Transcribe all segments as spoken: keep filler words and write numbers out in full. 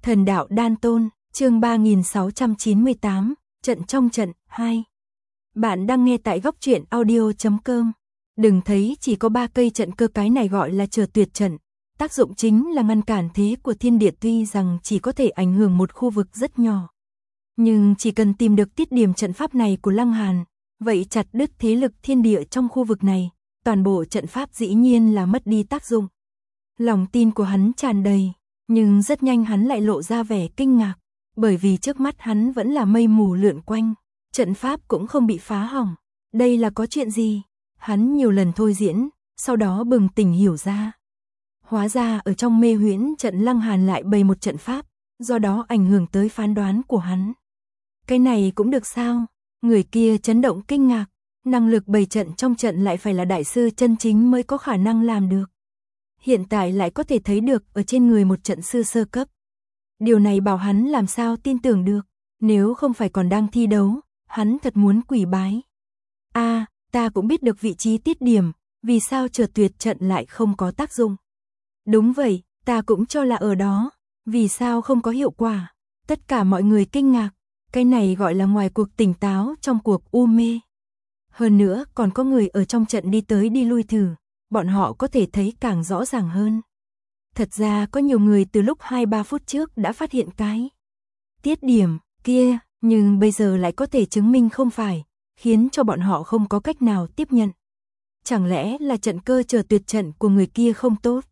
Thần đạo đan tôn, chương ba nghìn sáu trăm chín mươi tám, trận trong trận, hai. Bạn đang nghe tại góc truyện audio chấm com. Đừng thấy chỉ có ba cây trận cơ, cái này gọi là Chờ Tuyệt trận. Tác dụng chính là ngăn cản thế của thiên địa, tuy rằng chỉ có thể ảnh hưởng một khu vực rất nhỏ. Nhưng chỉ cần tìm được tiết điểm trận pháp này của Lăng Hàn, vậy chặt đứt thế lực thiên địa trong khu vực này, toàn bộ trận pháp dĩ nhiên là mất đi tác dụng. Lòng tin của hắn tràn đầy, nhưng rất nhanh hắn lại lộ ra vẻ kinh ngạc, bởi vì trước mắt hắn vẫn là mây mù lượn quanh, trận pháp cũng không bị phá hỏng. Đây là có chuyện gì? Hắn nhiều lần thôi diễn, sau đó bừng tỉnh hiểu ra. Hóa ra ở trong mê huyễn trận Lăng Hàn lại bày một trận pháp, do đó ảnh hưởng tới phán đoán của hắn. Cái này cũng được sao? Người kia chấn động kinh ngạc, năng lực bày trận trong trận lại phải là đại sư chân chính mới có khả năng làm được. Hiện tại lại có thể thấy được ở trên người một trận sư sơ cấp. Điều này bảo hắn làm sao tin tưởng được, nếu không phải còn đang thi đấu, hắn thật muốn quỳ bái. A, à, ta cũng biết được vị trí tiết điểm, vì sao Chờ Tuyệt trận lại không có tác dụng? Đúng vậy, ta cũng cho là ở đó, vì sao không có hiệu quả? Tất cả mọi người kinh ngạc, cái này gọi là ngoài cuộc tỉnh táo trong cuộc u mê. Hơn nữa còn có người ở trong trận đi tới đi lui thử, bọn họ có thể thấy càng rõ ràng hơn. Thật ra có nhiều người từ lúc hai ba phút trước đã phát hiện cái tiết điểm kia, nhưng bây giờ lại có thể chứng minh không phải, khiến cho bọn họ không có cách nào tiếp nhận. Chẳng lẽ là trận cơ Chờ Tuyệt trận của người kia không tốt?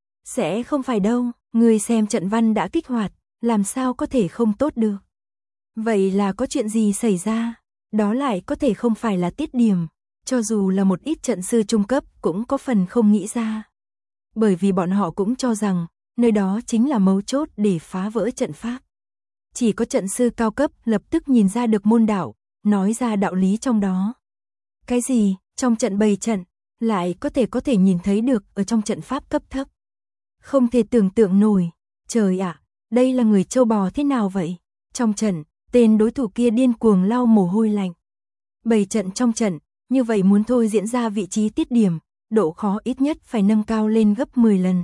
Sẽ không phải đâu, người xem trận văn đã kích hoạt, làm sao có thể không tốt được? Vậy là có chuyện gì xảy ra? Đó lại có thể không phải là tiết điểm, cho dù là một ít trận sư trung cấp cũng có phần không nghĩ ra. Bởi vì bọn họ cũng cho rằng, nơi đó chính là mấu chốt để phá vỡ trận pháp. Chỉ có trận sư cao cấp lập tức nhìn ra được môn đạo, nói ra đạo lý trong đó. Cái gì? Trong trận bày trận, lại có thể có thể nhìn thấy được ở trong trận pháp cấp thấp. Không thể tưởng tượng nổi, trời ạ, đây là người châu bò thế nào vậy? Trong trận, tên đối thủ kia điên cuồng lau mồ hôi lạnh. Bày trận trong trận, như vậy muốn thôi diễn ra vị trí tiết điểm, độ khó ít nhất phải nâng cao lên gấp mười lần.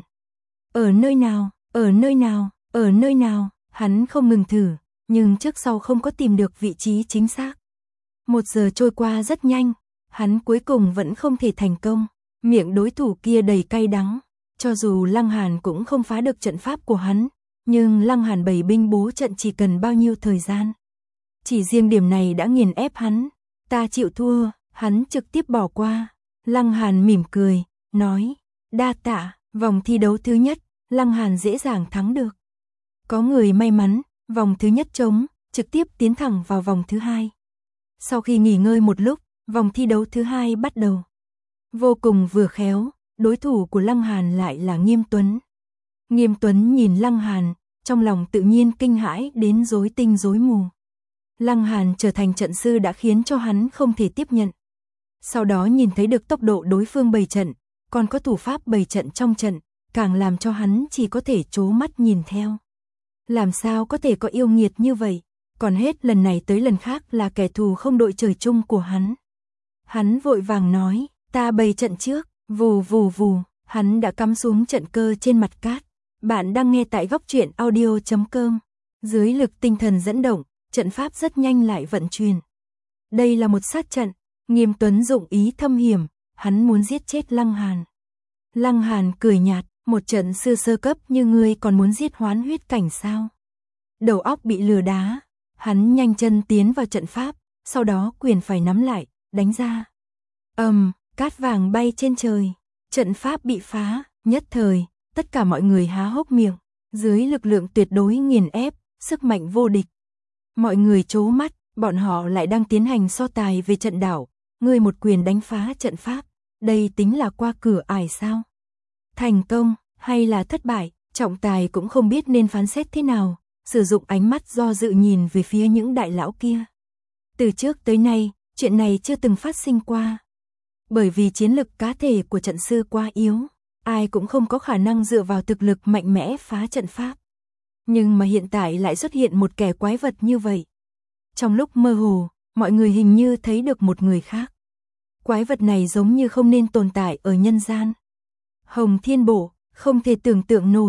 Ở nơi nào, ở nơi nào, ở nơi nào, hắn không ngừng thử, nhưng trước sau không có tìm được vị trí chính xác. Một giờ trôi qua rất nhanh, hắn cuối cùng vẫn không thể thành công, miệng đối thủ kia đầy cay đắng. Cho dù Lăng Hàn cũng không phá được trận pháp của hắn, nhưng Lăng Hàn bày binh bố trận chỉ cần bao nhiêu thời gian. Chỉ riêng điểm này đã nghiền ép hắn, ta chịu thua, hắn trực tiếp bỏ qua. Lăng Hàn mỉm cười, nói, đa tạ, vòng thi đấu thứ nhất, Lăng Hàn dễ dàng thắng được. Có người may mắn, vòng thứ nhất trống, trực tiếp tiến thẳng vào vòng thứ hai. Sau khi nghỉ ngơi một lúc, vòng thi đấu thứ hai bắt đầu. Vô cùng vừa khéo, đối thủ của Lăng Hàn lại là Nghiêm Tuấn. Nghiêm Tuấn nhìn Lăng Hàn, trong lòng tự nhiên kinh hãi đến rối tinh rối mù. Lăng Hàn trở thành trận sư đã khiến cho hắn không thể tiếp nhận. Sau đó nhìn thấy được tốc độ đối phương bày trận, còn có thủ pháp bày trận trong trận, càng làm cho hắn chỉ có thể trố mắt nhìn theo. Làm sao có thể có yêu nghiệt như vậy, còn hết lần này tới lần khác là kẻ thù không đội trời chung của hắn. Hắn vội vàng nói, ta bày trận trước, vù vù vù, hắn đã cắm xuống trận cơ trên mặt cát. Bạn đang nghe tại góc truyện audio chấm com. Dưới lực tinh thần dẫn động, trận pháp rất nhanh lại vận chuyển. Đây là một sát trận, Nghiêm Tuấn dụng ý thâm hiểm, hắn muốn giết chết Lăng Hàn. Lăng Hàn cười nhạt, một trận sư sơ cấp như ngươi còn muốn giết hoán huyết cảnh sao? Đầu óc bị lừa đá, hắn nhanh chân tiến vào trận pháp, sau đó quyền phải nắm lại, đánh ra. Ầm, um, cát vàng bay trên trời, trận pháp bị phá, nhất thời, tất cả mọi người há hốc miệng, dưới lực lượng tuyệt đối nghiền ép, sức mạnh vô địch. Mọi người trố mắt, bọn họ lại đang tiến hành so tài về trận đảo, ngươi một quyền đánh phá trận pháp, đây tính là qua cửa ải sao? Thành công, hay là thất bại, trọng tài cũng không biết nên phán xét thế nào, sử dụng ánh mắt do dự nhìn về phía những đại lão kia. Từ trước tới nay, chuyện này chưa từng phát sinh qua. Bởi vì chiến lực cá thể của trận sư quá yếu, ai cũng không có khả năng dựa vào thực lực mạnh mẽ phá trận pháp. Nhưng mà hiện tại lại xuất hiện một kẻ quái vật như vậy. Trong lúc mơ hồ, mọi người hình như thấy được một người khác. Quái vật này giống như không nên tồn tại ở nhân gian. Hồng Thiên Bộ, không thể tưởng tượng nổi,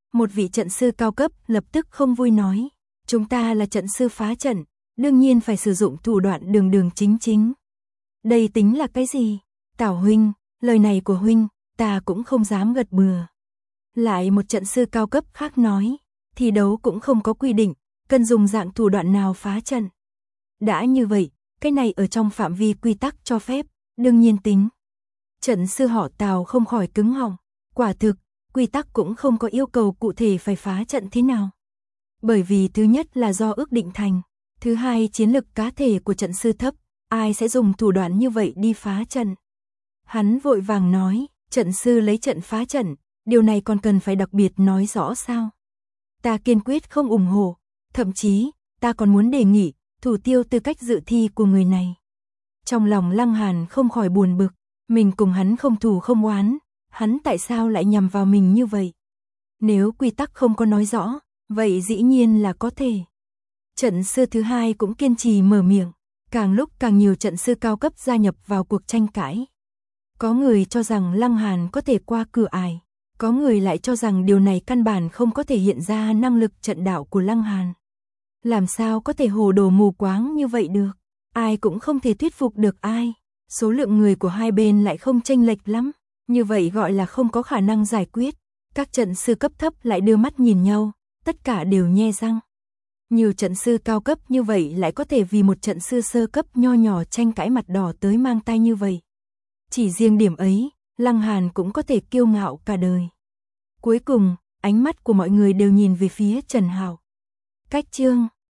Một vị trận sư cao cấp lập tức không vui nói, chúng ta là trận sư phá trận, đương nhiên phải sử dụng thủ đoạn đường đường chính chính. Đây tính là cái gì? Tào huynh, lời này của huynh, ta cũng không dám gật bừa. Lại một trận sư cao cấp khác nói, thi đấu cũng không có quy định, cần dùng dạng thủ đoạn nào phá trận. Đã như vậy, cái này ở trong phạm vi quy tắc cho phép, đương nhiên tính. Trận sư họ Tào không khỏi cứng họng, quả thực, quy tắc cũng không có yêu cầu cụ thể phải phá trận thế nào. Bởi vì thứ nhất là do ước định thành, thứ hai chiến lực cá thể của trận sư thấp, ai sẽ dùng thủ đoạn như vậy đi phá trận. Hắn vội vàng nói, trận sư lấy trận phá trận, điều này còn cần phải đặc biệt nói rõ sao? Ta kiên quyết không ủng hộ, thậm chí, ta còn muốn đề nghị, thủ tiêu tư cách dự thi của người này. Trong lòng Lăng Hàn không khỏi buồn bực, mình cùng hắn không thù không oán, hắn tại sao lại nhằm vào mình như vậy? Nếu quy tắc không có nói rõ, vậy dĩ nhiên là có thể. Trận sư thứ hai cũng kiên trì mở miệng, càng lúc càng nhiều trận sư cao cấp gia nhập vào cuộc tranh cãi. Có người cho rằng Lăng Hàn có thể qua cửa ải, có người lại cho rằng điều này căn bản không có thể hiện ra năng lực trận đạo của Lăng Hàn. Làm sao có thể hồ đồ mù quáng như vậy được? Ai cũng không thể thuyết phục được ai. Số lượng người của hai bên lại không chênh lệch lắm, như vậy gọi là không có khả năng giải quyết. Các trận sư cấp thấp lại đưa mắt nhìn nhau, tất cả đều nhe răng. Nhiều trận sư cao cấp như vậy lại có thể vì một trận sư sơ cấp nho nhỏ tranh cãi mặt đỏ tới mang tay như vậy. Chỉ riêng điểm ấy, Lăng Hàn cũng có thể kiêu ngạo cả đời. Cuối cùng, ánh mắt của mọi người đều nhìn về phía Trần Hạo. Cách chương